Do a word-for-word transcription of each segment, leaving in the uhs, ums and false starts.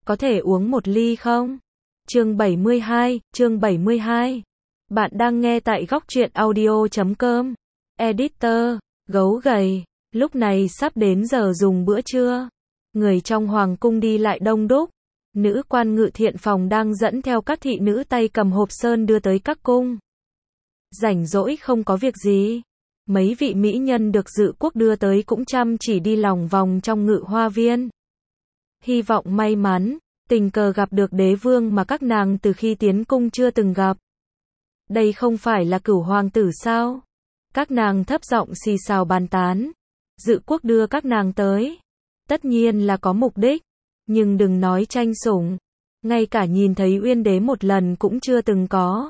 có thể uống một ly không? Chương bảy mươi hai, chương bảy mươi hai. Bạn đang nghe tại góc truyện audio chấm com. Editor, gấu gầy, lúc này sắp đến giờ dùng bữa trưa. Người trong hoàng cung đi lại đông đúc. Nữ quan ngự thiện phòng đang dẫn theo các thị nữ tay cầm hộp sơn đưa tới các cung. Rảnh rỗi không có việc gì. Mấy vị mỹ nhân được Dự Quốc đưa tới cũng chăm chỉ đi lòng vòng trong ngự hoa viên. Hy vọng may mắn, tình cờ gặp được đế vương mà các nàng từ khi tiến cung chưa từng gặp. Đây không phải là Cửu hoàng tử sao? Các nàng thấp giọng xì xào bàn tán. Dự Quốc đưa các nàng tới. Tất nhiên là có mục đích. Nhưng đừng nói tranh sủng. Ngay cả nhìn thấy Uyên đế một lần cũng chưa từng có.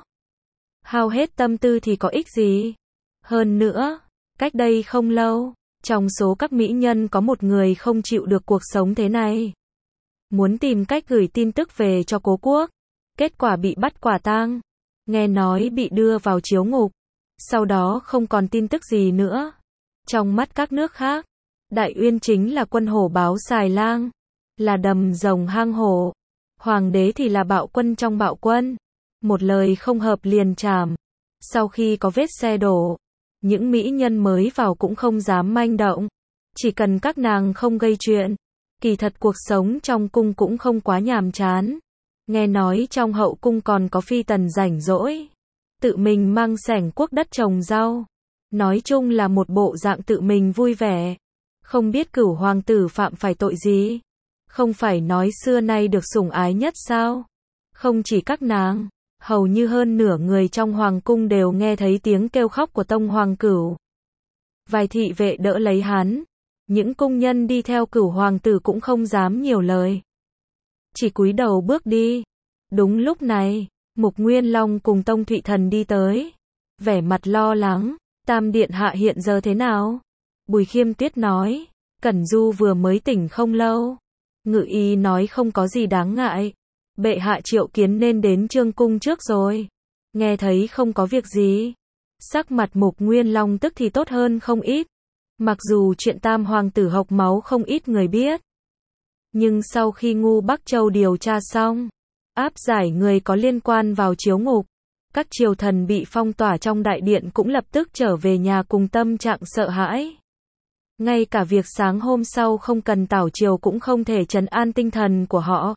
Hao hết tâm tư thì có ích gì? Hơn nữa, cách đây không lâu, trong số các mỹ nhân có một người không chịu được cuộc sống thế này. Muốn tìm cách gửi tin tức về cho cố quốc. Kết quả bị bắt quả tang. Nghe nói bị đưa vào chiếu ngục. Sau đó không còn tin tức gì nữa. Trong mắt các nước khác, Đại Uyên chính là quân hổ báo xài lang. Là đầm rồng hang hổ. Hoàng đế thì là bạo quân trong bạo quân. Một lời không hợp liền trảm. Sau khi có vết xe đổ, những mỹ nhân mới vào cũng không dám manh động. Chỉ cần các nàng không gây chuyện. Kỳ thật cuộc sống trong cung cũng không quá nhàm chán. Nghe nói trong hậu cung còn có phi tần rảnh rỗi. Tự mình mang sẻng cuốc đất trồng rau. Nói chung là một bộ dạng tự mình vui vẻ. Không biết Cửu hoàng tử phạm phải tội gì. Không phải nói xưa nay được sủng ái nhất sao? Không chỉ các nàng, hầu như hơn nửa người trong hoàng cung đều nghe thấy tiếng kêu khóc của Tông Hoàng Cửu. Vài thị vệ đỡ lấy hắn. Những cung nhân đi theo Cửu hoàng tử cũng không dám nhiều lời. Chỉ cúi đầu bước đi. Đúng lúc này, Mục Nguyên Long cùng Tông Thụy Thần đi tới. Vẻ mặt lo lắng, Tam điện hạ hiện giờ thế nào? Bùi Khiêm Tuyết nói, Cẩn Du vừa mới tỉnh không lâu. Ngự y nói không có gì đáng ngại. Bệ hạ triệu kiến nên đến Trương cung trước rồi. Nghe thấy không có việc gì. Sắc mặt Mục Nguyên Long tức thì tốt hơn không ít. Mặc dù chuyện Tam hoàng tử hộc máu không ít người biết. Nhưng sau khi Ngu Bắc Châu điều tra xong, áp giải người có liên quan vào chiếu ngục, các triều thần bị phong tỏa trong đại điện cũng lập tức trở về nhà cùng tâm trạng sợ hãi. Ngay cả việc sáng hôm sau không cần tảo triều cũng không thể trấn an tinh thần của họ.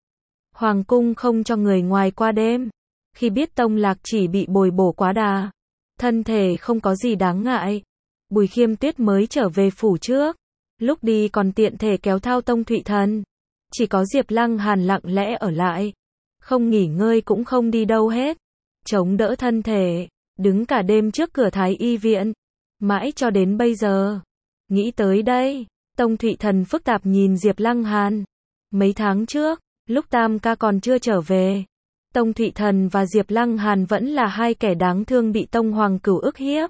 Hoàng cung không cho người ngoài qua đêm. Khi biết Tông Lạc chỉ bị bồi bổ quá đà, thân thể không có gì đáng ngại, Bùi Khiêm Tuyết mới trở về phủ trước. Lúc đi còn tiện thể kéo thao Tông Thụy Thần. Chỉ có Diệp Lăng Hàn lặng lẽ ở lại. Không nghỉ ngơi cũng không đi đâu hết. Chống đỡ thân thể. Đứng cả đêm trước cửa Thái y viện. Mãi cho đến bây giờ. Nghĩ tới đây. Tông Thụy Thần phức tạp nhìn Diệp Lăng Hàn. Mấy tháng trước, lúc Tam ca còn chưa trở về. Tông Thụy Thần và Diệp Lăng Hàn vẫn là hai kẻ đáng thương bị Tông Hoàng Cửu ức hiếp.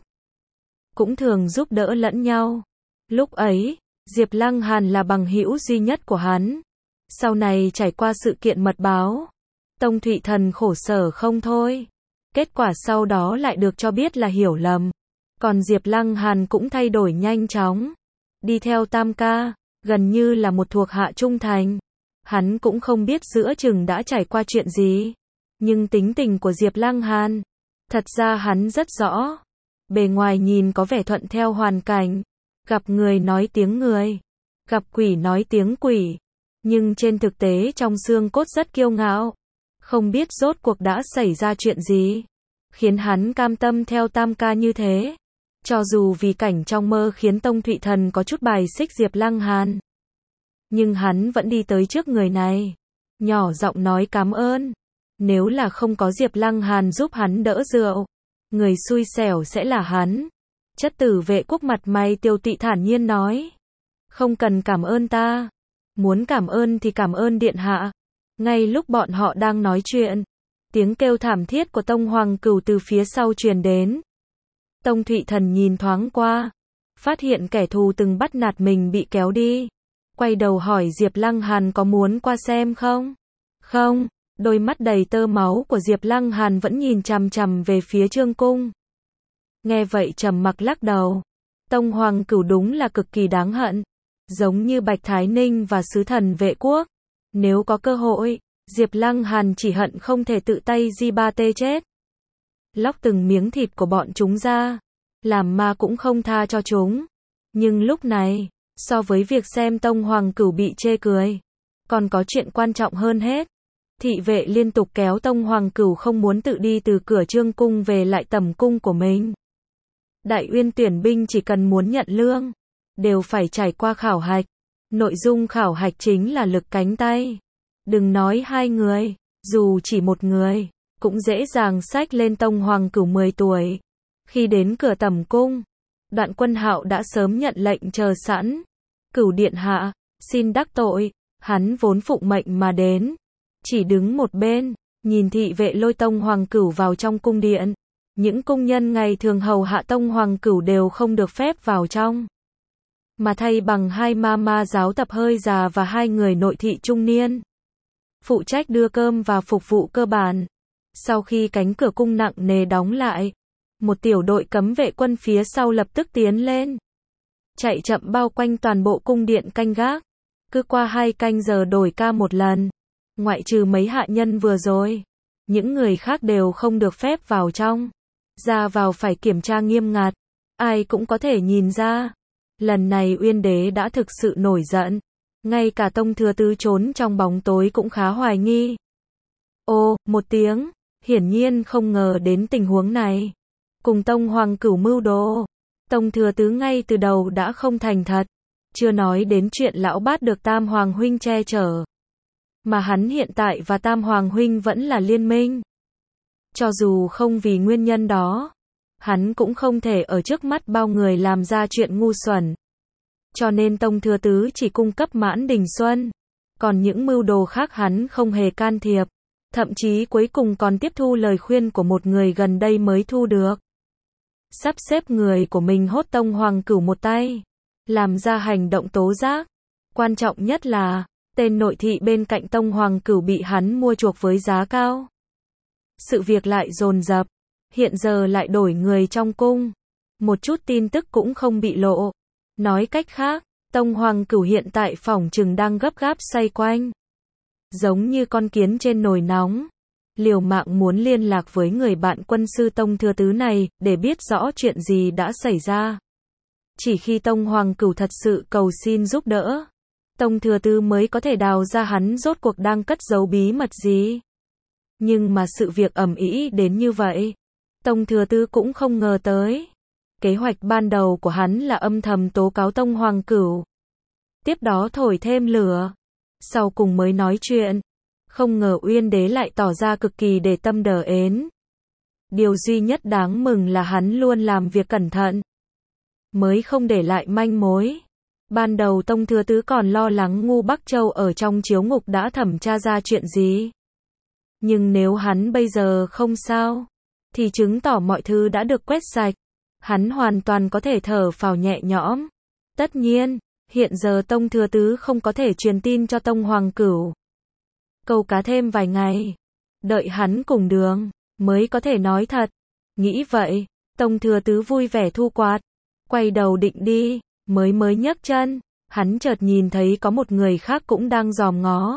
Cũng thường giúp đỡ lẫn nhau. Lúc ấy, Diệp Lăng Hàn là bằng hữu duy nhất của hắn. Sau này trải qua sự kiện mật báo, Tông Thụy Thần khổ sở không thôi. Kết quả sau đó lại được cho biết là hiểu lầm. Còn Diệp Lăng Hàn cũng thay đổi nhanh chóng. Đi theo Tam ca, gần như là một thuộc hạ trung thành. Hắn cũng không biết giữa chừng đã trải qua chuyện gì. Nhưng tính tình của Diệp Lăng Hàn, thật ra hắn rất rõ. Bề ngoài nhìn có vẻ thuận theo hoàn cảnh. Gặp người nói tiếng người. Gặp quỷ nói tiếng quỷ. Nhưng trên thực tế trong xương cốt rất kiêu ngạo. Không biết rốt cuộc đã xảy ra chuyện gì. Khiến hắn cam tâm theo Tam ca như thế. Cho dù vì cảnh trong mơ khiến Tông Thụy Thần có chút bài xích Diệp Lăng Hàn. Nhưng hắn vẫn đi tới trước người này. Nhỏ giọng nói cảm ơn. Nếu là không có Diệp Lăng Hàn giúp hắn đỡ rượu, người xui xẻo sẽ là hắn. Chất tử Vệ Quốc mặt mày tiêu tụy thản nhiên nói. Không cần cảm ơn ta. Muốn cảm ơn thì cảm ơn điện hạ. Ngay lúc bọn họ đang nói chuyện, tiếng kêu thảm thiết của Tông Hoàng Cửu từ phía sau truyền đến. Tông Thụy Thần nhìn thoáng qua, phát hiện kẻ thù từng bắt nạt mình bị kéo đi. Quay đầu hỏi Diệp Lăng Hàn có muốn qua xem không? Không, đôi mắt đầy tơ máu của Diệp Lăng Hàn vẫn nhìn chằm chằm về phía Trương cung. Nghe vậy trầm mặc lắc đầu. Tông Hoàng Cửu đúng là cực kỳ đáng hận. Giống như Bạch Thái Ninh và sứ thần Vệ Quốc. Nếu có cơ hội, Diệp Lăng Hàn chỉ hận không thể tự tay di ba tê chết. Lóc từng miếng thịt của bọn chúng ra, làm ma cũng không tha cho chúng. Nhưng lúc này, so với việc xem Tông Hoàng Cửu bị chê cười, còn có chuyện quan trọng hơn hết. Thị vệ liên tục kéo Tông Hoàng Cửu không muốn tự đi từ cửa Trương cung về lại tẩm cung của mình. Đại Uyên tuyển binh chỉ cần muốn nhận lương, đều phải trải qua khảo hạch. Nội dung khảo hạch chính là lực cánh tay. Đừng nói hai người, dù chỉ một người, cũng dễ dàng xách lên Tông Hoàng Cửu mười tuổi. Khi đến cửa tẩm cung, Đoạn Quân Hạo đã sớm nhận lệnh chờ sẵn. Cửu điện hạ, xin đắc tội. Hắn vốn phụng mệnh mà đến, chỉ đứng một bên, nhìn thị vệ lôi Tông Hoàng Cửu vào trong cung điện. Những cung nhân ngày thường hầu hạ Tông Hoàng Cửu đều không được phép vào trong, mà thay bằng hai ma ma giáo tập hơi già và hai người nội thị trung niên, phụ trách đưa cơm và phục vụ cơ bản. Sau khi cánh cửa cung nặng nề đóng lại, một tiểu đội cấm vệ quân phía sau lập tức tiến lên, chạy chậm bao quanh toàn bộ cung điện canh gác. Cứ qua hai canh giờ đổi ca một lần. Ngoại trừ mấy hạ nhân vừa rồi, những người khác đều không được phép vào trong. Ra vào phải kiểm tra nghiêm ngặt. Ai cũng có thể nhìn ra. Lần này Uyên Đế đã thực sự nổi giận. Ngay cả Tông Thừa Tứ trốn trong bóng tối cũng khá hoài nghi. Ô, một tiếng, hiển nhiên không ngờ đến tình huống này. Cùng Tông Hoàng Cửu mưu đồ, Tông Thừa Tứ ngay từ đầu đã không thành thật. Chưa nói đến chuyện lão bát được Tam Hoàng huynh che chở, mà hắn hiện tại và Tam Hoàng huynh vẫn là liên minh. Cho dù không vì nguyên nhân đó, hắn cũng không thể ở trước mắt bao người làm ra chuyện ngu xuẩn. Cho nên Tông Thừa Tứ chỉ cung cấp Mãn Đình Xuân, còn những mưu đồ khác hắn không hề can thiệp, thậm chí cuối cùng còn tiếp thu lời khuyên của một người gần đây mới thu được. Sắp xếp người của mình hốt Tông Hoàng Cửu một tay, làm ra hành động tố giác. Quan trọng nhất là, tên nội thị bên cạnh Tông Hoàng Cửu bị hắn mua chuộc với giá cao. Sự việc lại dồn dập, hiện giờ lại đổi người trong cung. Một chút tin tức cũng không bị lộ. Nói cách khác, Tông Hoàng Cửu hiện tại phỏng chừng đang gấp gáp xoay quanh, giống như con kiến trên nồi nóng, liều mạng muốn liên lạc với người bạn quân sư Tông Thừa Tứ này, để biết rõ chuyện gì đã xảy ra. Chỉ khi Tông Hoàng Cửu thật sự cầu xin giúp đỡ, Tông Thừa Tứ mới có thể đào ra hắn rốt cuộc đang cất giấu bí mật gì. Nhưng mà sự việc ầm ĩ đến như vậy, Tông Thừa Tứ cũng không ngờ tới. Kế hoạch ban đầu của hắn là âm thầm tố cáo Tông Hoàng Cửu, tiếp đó thổi thêm lửa, sau cùng mới nói chuyện. Không ngờ Uyên Đế lại tỏ ra cực kỳ để tâm đờ ến. Điều duy nhất đáng mừng là hắn luôn làm việc cẩn thận, mới không để lại manh mối. Ban đầu Tông Thừa Tứ còn lo lắng Ngu Bắc Châu ở trong chiếu ngục đã thẩm tra ra chuyện gì. Nhưng nếu hắn bây giờ không sao, thì chứng tỏ mọi thứ đã được quét sạch. Hắn hoàn toàn có thể thở phào nhẹ nhõm. Tất nhiên, hiện giờ Tông Thừa Tứ không có thể truyền tin cho Tông Hoàng Cửu. Câu cá thêm vài ngày, đợi hắn cùng đường, mới có thể nói thật. Nghĩ vậy, Tông Thừa Tứ vui vẻ thu quạt, quay đầu định đi, mới mới nhấc chân, hắn chợt nhìn thấy có một người khác cũng đang dòm ngó.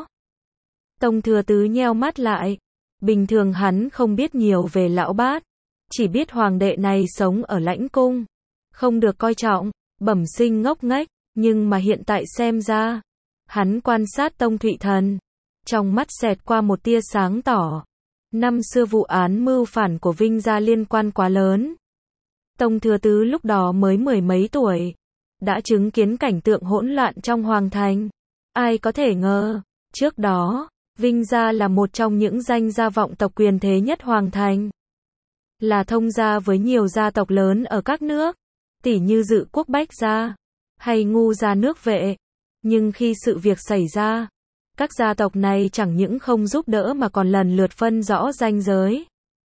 Tông Thừa Tứ nheo mắt lại, bình thường hắn không biết nhiều về lão bát, chỉ biết hoàng đệ này sống ở lãnh cung, không được coi trọng, bẩm sinh ngốc nghếch, nhưng mà hiện tại xem ra, hắn quan sát Tông Thụy Thần, trong mắt xẹt qua một tia sáng tỏ. Năm xưa vụ án mưu phản của Vinh gia liên quan quá lớn. Tông Thừa Tứ lúc đó mới mười mấy tuổi, đã chứng kiến cảnh tượng hỗn loạn trong hoàng thành. Ai có thể ngờ, trước đó, Vinh gia là một trong những danh gia vọng tộc quyền thế nhất hoàng thành, là thông gia với nhiều gia tộc lớn ở các nước, tỉ như Dự Quốc Bách gia, hay Ngu gia nước Vệ. Nhưng khi sự việc xảy ra, các gia tộc này chẳng những không giúp đỡ mà còn lần lượt phân rõ ranh giới.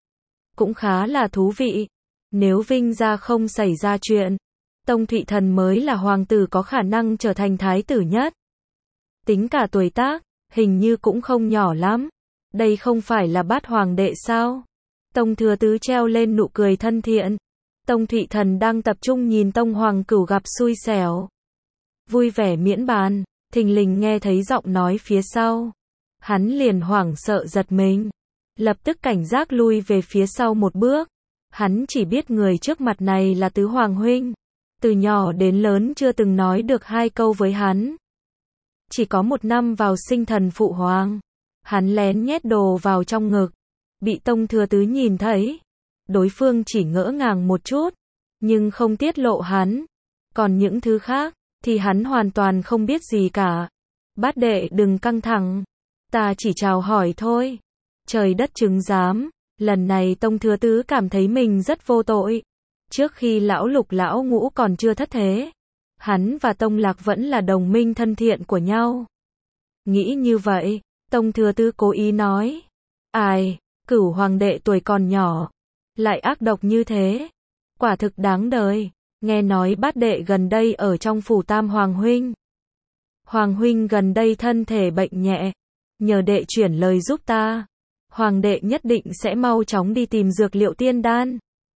Cũng khá là thú vị. Nếu Vinh gia không xảy ra chuyện, Tông Thụy Thần mới là hoàng tử có khả năng trở thành thái tử nhất. Tính cả tuổi tác, hình như cũng không nhỏ lắm. Đây không phải là Bát hoàng đệ sao? Tông Thừa Tứ treo lên nụ cười thân thiện. Tông Thụy Thần đang tập trung nhìn Tông Hoàng Cửu gặp xui xẻo, vui vẻ miễn bàn, thình lình nghe thấy giọng nói phía sau. Hắn liền hoảng sợ giật mình, lập tức cảnh giác lui về phía sau một bước. Hắn chỉ biết người trước mặt này là Tứ Hoàng huynh, từ nhỏ đến lớn chưa từng nói được hai câu với hắn. Chỉ có một năm vào sinh thần phụ hoàng, hắn lén nhét đồ vào trong ngực, bị Tông Thừa Tứ nhìn thấy. Đối phương chỉ ngỡ ngàng một chút, nhưng không tiết lộ hắn. Còn những thứ khác, thì hắn hoàn toàn không biết gì cả. Bát đệ đừng căng thẳng, ta chỉ chào hỏi thôi. Trời đất chứng giám, lần này Tông Thừa Tứ cảm thấy mình rất vô tội. Trước khi lão Lục lão Ngũ còn chưa thất thế, hắn và Tông Lạc vẫn là đồng minh thân thiện của nhau. Nghĩ như vậy, Tông Thừa Tứ cố ý nói, ai, Cửu hoàng đệ tuổi còn nhỏ, lại ác độc như thế, quả thực đáng đời. Nghe nói bát đệ gần đây ở trong phủ Tam Hoàng huynh. Hoàng huynh gần đây thân thể bệnh nhẹ, nhờ đệ chuyển lời giúp ta. Hoàng đệ nhất định sẽ mau chóng đi tìm dược liệu tiên đan.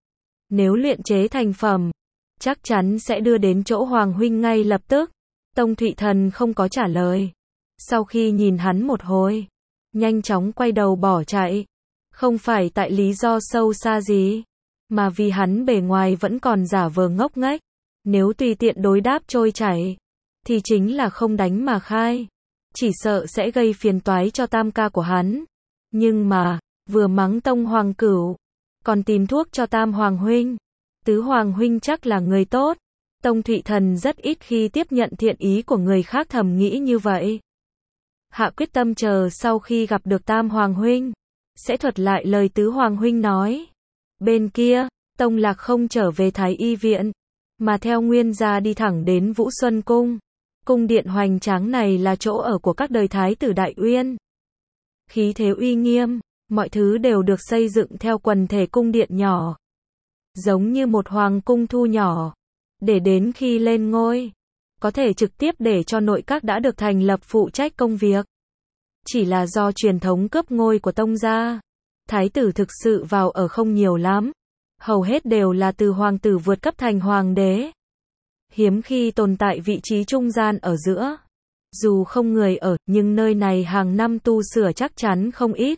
Nếu luyện chế thành phẩm, chắc chắn sẽ đưa đến chỗ Hoàng huynh ngay lập tức. Tông Thụy Thần không có trả lời. Sau khi nhìn hắn một hồi, nhanh chóng quay đầu bỏ chạy. Không phải tại lý do sâu xa gì, mà vì hắn bề ngoài vẫn còn giả vờ ngốc nghếch. Nếu tùy tiện đối đáp trôi chảy, thì chính là không đánh mà khai. Chỉ sợ sẽ gây phiền toái cho tam ca của hắn. Nhưng mà, vừa mắng Tông Hoàng Cửu, còn tìm thuốc cho Tam Hoàng huynh. Tứ Hoàng huynh chắc là người tốt. Tông Thụy Thần rất ít khi tiếp nhận thiện ý của người khác, thầm nghĩ như vậy. Hạ quyết tâm chờ sau khi gặp được Tam Hoàng huynh, sẽ thuật lại lời Tứ Hoàng huynh nói. Bên kia, Tông Lạc không trở về Thái Y viện, mà theo Nguyên gia đi thẳng đến Vũ Xuân Cung. Cung điện hoành tráng này là chỗ ở của các đời Thái tử Đại Uyên. Khí thế uy nghiêm, mọi thứ đều được xây dựng theo quần thể cung điện nhỏ. Giống như một hoàng cung thu nhỏ, để đến khi lên ngôi, có thể trực tiếp để cho nội các đã được thành lập phụ trách công việc. Chỉ là do truyền thống cướp ngôi của Tông gia, Thái tử thực sự vào ở không nhiều lắm. Hầu hết đều là từ hoàng tử vượt cấp thành hoàng đế. Hiếm khi tồn tại vị trí trung gian ở giữa. Dù không người ở, nhưng nơi này hàng năm tu sửa chắc chắn không ít.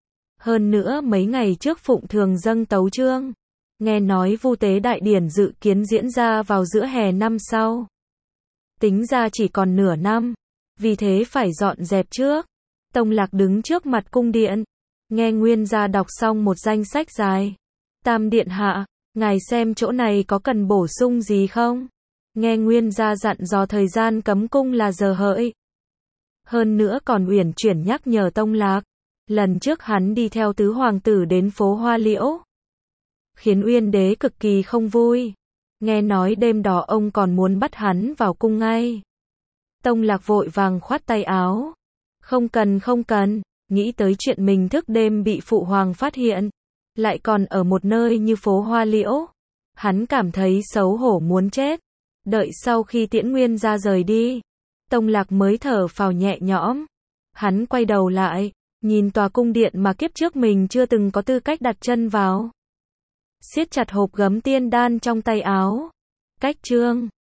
Hơn nữa mấy ngày trước Phụng Thường dâng tấu chương. Nghe nói vu tế đại điển dự kiến diễn ra vào giữa hè năm sau. Tính ra chỉ còn nửa năm, vì thế phải dọn dẹp trước. Tông Lạc đứng trước mặt cung điện, nghe Nguyên gia đọc xong một danh sách dài. Tam điện hạ, ngài xem chỗ này có cần bổ sung gì không? Nghe Nguyên gia dặn dò thời gian cấm cung là giờ hợi. Hơn nữa còn uyển chuyển nhắc nhở Tông Lạc. Lần trước hắn đi theo tứ hoàng tử đến phố Hoa Liễu, khiến Uyên đế cực kỳ không vui. Nghe nói đêm đó ông còn muốn bắt hắn vào cung ngay. Tông Lạc vội vàng khoát tay áo. Không cần không cần, nghĩ tới chuyện mình thức đêm bị phụ hoàng phát hiện, lại còn ở một nơi như phố Hoa Liễu. Hắn cảm thấy xấu hổ muốn chết. Đợi sau khi Tiễn Nguyên ra rời đi, Tông Lạc mới thở phào nhẹ nhõm. Hắn quay đầu lại, nhìn tòa cung điện mà kiếp trước mình chưa từng có tư cách đặt chân vào. Siết chặt hộp gấm tiên đan trong tay áo. Cách chương